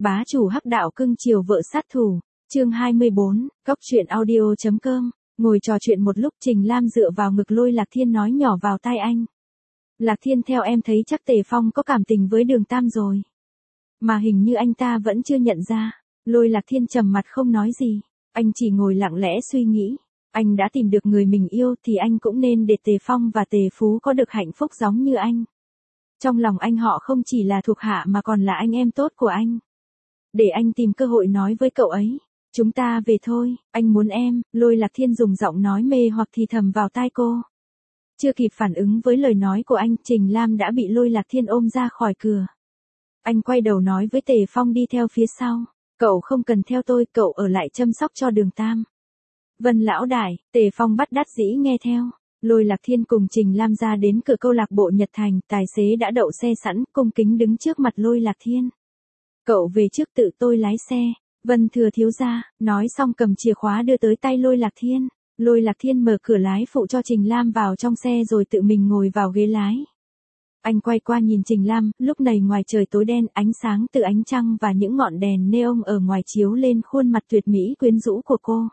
Bá chủ hắc đạo cưng chiều vợ sát thủ, chương 24, Cóc truyện audio.com, ngồi trò chuyện một lúc Trình Lam dựa vào ngực Lôi Lạc Thiên nói nhỏ vào tai anh. Lạc Thiên, theo em thấy chắc Tề Phong có cảm tình với Đường Tam rồi. Mà hình như anh ta vẫn chưa nhận ra. Lôi Lạc Thiên trầm mặt không nói gì, anh chỉ ngồi lặng lẽ suy nghĩ. Anh đã tìm được người mình yêu thì anh cũng nên để Tề Phong và Tề Phú có được hạnh phúc giống như anh. Trong lòng anh họ không chỉ là thuộc hạ mà còn là anh em tốt của anh. Để anh tìm cơ hội nói với cậu ấy. Chúng ta về thôi, anh muốn em. Lôi Lạc Thiên dùng giọng nói mê hoặc thì thầm vào tai cô. Chưa kịp phản ứng với lời nói của anh, Trình Lam đã bị Lôi Lạc Thiên ôm ra khỏi cửa. Anh quay đầu nói với Tề Phong đi theo phía sau. Cậu không cần theo tôi, cậu ở lại chăm sóc cho Đường Tam. Vân lão đại. Tề Phong bắt đắt dĩ nghe theo. Lôi Lạc Thiên cùng Trình Lam ra đến cửa câu lạc bộ Nhật Thành, tài xế đã đậu xe sẵn, cung kính đứng trước mặt Lôi Lạc Thiên. Cậu về trước, tự tôi lái xe. Vân thừa thiếu gia, nói xong cầm chìa khóa đưa tới tay Lôi Lạc Thiên. Lôi Lạc Thiên mở cửa lái phụ cho Trình Lam vào trong xe rồi tự mình ngồi vào ghế lái. Anh quay qua nhìn Trình Lam, lúc này ngoài trời tối đen, ánh sáng từ ánh trăng và những ngọn đèn neon ở ngoài chiếu lên khuôn mặt tuyệt mỹ quyến rũ của cô.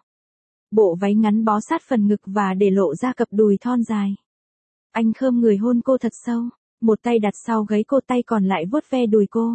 Bộ váy ngắn bó sát phần ngực và để lộ ra cặp đùi thon dài. Anh khom người hôn cô thật sâu, một tay đặt sau gáy cô, tay còn lại vuốt ve đùi cô.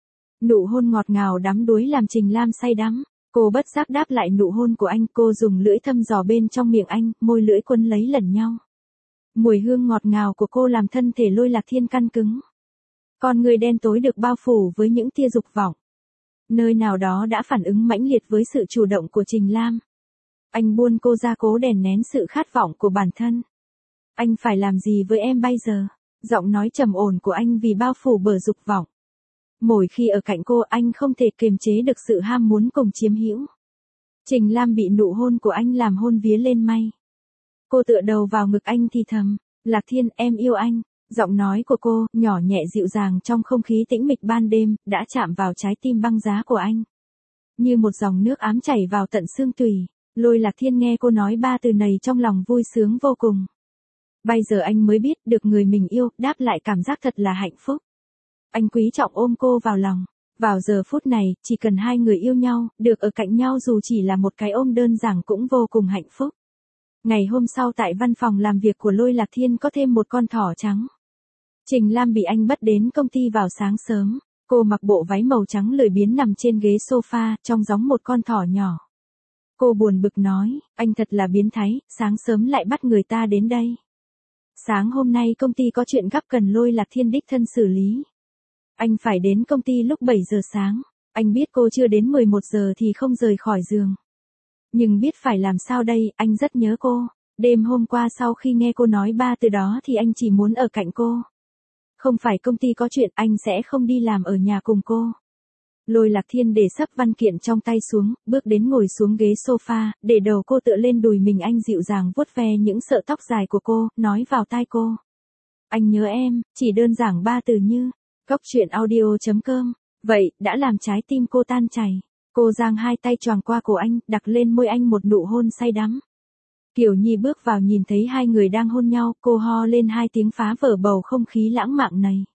Nụ hôn ngọt ngào đắm đuối làm Trình Lam say đắm. Cô bất giác đáp lại nụ hôn của anh, cô dùng lưỡi thăm dò bên trong miệng anh, môi lưỡi quấn lấy lẫn nhau. Mùi hương ngọt ngào của cô làm thân thể Lôi Lạc Thiên căng cứng. Con người đen tối được bao phủ với những tia dục vọng. Nơi nào đó đã phản ứng mãnh liệt với sự chủ động của Trình Lam. Anh buông cô ra, cố đè nén sự khát vọng của bản thân. Anh phải làm gì với em bây giờ? Giọng nói trầm ổn của anh vì bao phủ bởi dục vọng. Mỗi khi ở cạnh cô, anh không thể kiềm chế được sự ham muốn cùng chiếm hữu. Trình Lam bị nụ hôn của anh làm hôn vía lên mây. Cô tựa đầu vào ngực anh thì thầm, Lạc Thiên, em yêu anh. Giọng nói của cô, nhỏ nhẹ dịu dàng trong không khí tĩnh mịch ban đêm, đã chạm vào trái tim băng giá của anh. Như một dòng nước ám chảy vào tận xương tủy. Lôi Lạc Thiên nghe cô nói ba từ này trong lòng vui sướng vô cùng. Bây giờ anh mới biết được người mình yêu, đáp lại cảm giác thật là hạnh phúc. Anh quý trọng ôm cô vào lòng. Vào giờ phút này, chỉ cần hai người yêu nhau, được ở cạnh nhau dù chỉ là một cái ôm đơn giản cũng vô cùng hạnh phúc. Ngày hôm sau tại văn phòng làm việc của Lôi Lạc Thiên có thêm một con thỏ trắng. Trình Lam bị anh bắt đến công ty vào sáng sớm. Cô mặc bộ váy màu trắng lười biếng nằm trên ghế sofa, trông giống một con thỏ nhỏ. Cô buồn bực nói, anh thật là biến thái, sáng sớm lại bắt người ta đến đây. Sáng hôm nay công ty có chuyện gấp cần Lôi Lạc Thiên đích thân xử lý. Anh phải đến công ty lúc 7 giờ sáng. Anh biết cô chưa đến 11 giờ thì không rời khỏi giường. Nhưng biết phải làm sao đây, anh rất nhớ cô. Đêm hôm qua sau khi nghe cô nói ba từ đó thì anh chỉ muốn ở cạnh cô. Không phải công ty có chuyện, anh sẽ không đi làm ở nhà cùng cô. Lôi Lạc Thiên để sấp văn kiện trong tay xuống, bước đến ngồi xuống ghế sofa, để đầu cô tựa lên đùi mình, anh dịu dàng vuốt ve những sợi tóc dài của cô, nói vào tai cô. Anh nhớ em, chỉ đơn giản ba từ như, Cóc truyện audio.com, vậy, đã làm trái tim cô tan chảy. Cô giang hai tay choàng qua cổ anh, đặt lên môi anh một nụ hôn say đắm. Kiều Nhi bước vào nhìn thấy hai người đang hôn nhau, cô ho lên hai tiếng phá vỡ bầu không khí lãng mạn này.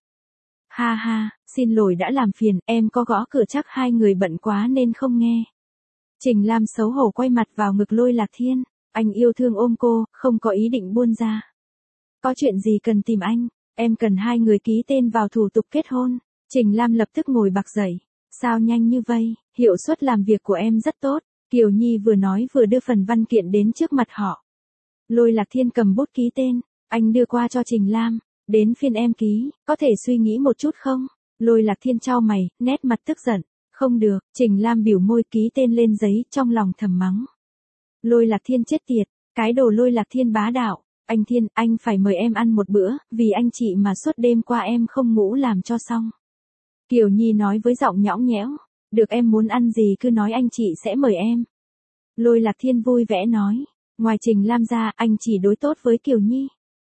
Ha ha, xin lỗi đã làm phiền, em có gõ cửa chắc hai người bận quá nên không nghe. Trình Lam xấu hổ quay mặt vào ngực Lôi Lạc Thiên, anh yêu thương ôm cô, không có ý định buông ra. Có chuyện gì cần tìm anh, em cần hai người ký tên vào thủ tục kết hôn. Trình Lam lập tức ngồi bật dậy, sao nhanh như vậy, hiệu suất làm việc của em rất tốt. Kiều Nhi vừa nói vừa đưa phần văn kiện đến trước mặt họ. Lôi Lạc Thiên cầm bút ký tên, anh đưa qua cho Trình Lam. Đến phiên em ký, có thể suy nghĩ một chút không? Lôi Lạc Thiên chau mày, nét mặt tức giận. Không được, Trình Lam biểu môi ký tên lên giấy, trong lòng thầm mắng. Lôi Lạc Thiên chết tiệt, cái đồ Lôi Lạc Thiên bá đạo. Anh Thiên, anh phải mời em ăn một bữa, vì anh chị mà suốt đêm qua em không ngủ làm cho xong. Kiều Nhi nói với giọng nhõng nhẽo. Được, em muốn ăn gì cứ nói, anh chị sẽ mời em. Lôi Lạc Thiên vui vẻ nói. Ngoài Trình Lam ra, anh chỉ đối tốt với Kiều Nhi.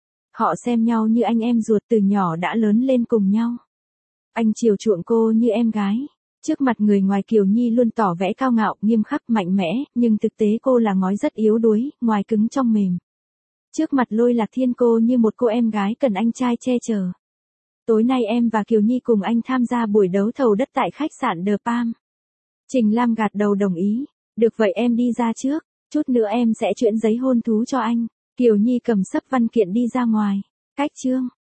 Họ xem nhau như anh em ruột, từ nhỏ đã lớn lên cùng nhau. Anh chiều chuộng cô như em gái. Trước mặt người ngoài Kiều Nhi luôn tỏ vẻ cao ngạo, nghiêm khắc, mạnh mẽ, nhưng thực tế cô là ngói rất yếu đuối, ngoài cứng trong mềm. Trước mặt Lôi Lạc Thiên cô như một cô em gái cần anh trai che chở. Tối nay em và Kiều Nhi cùng anh tham gia buổi đấu thầu đất tại khách sạn The Palm. Trình Lam gật đầu đồng ý. Được vậy em đi ra trước, chút nữa em sẽ chuyển giấy hôn thú cho anh. Kiều Nhi cầm xấp văn kiện đi ra ngoài. Cách chương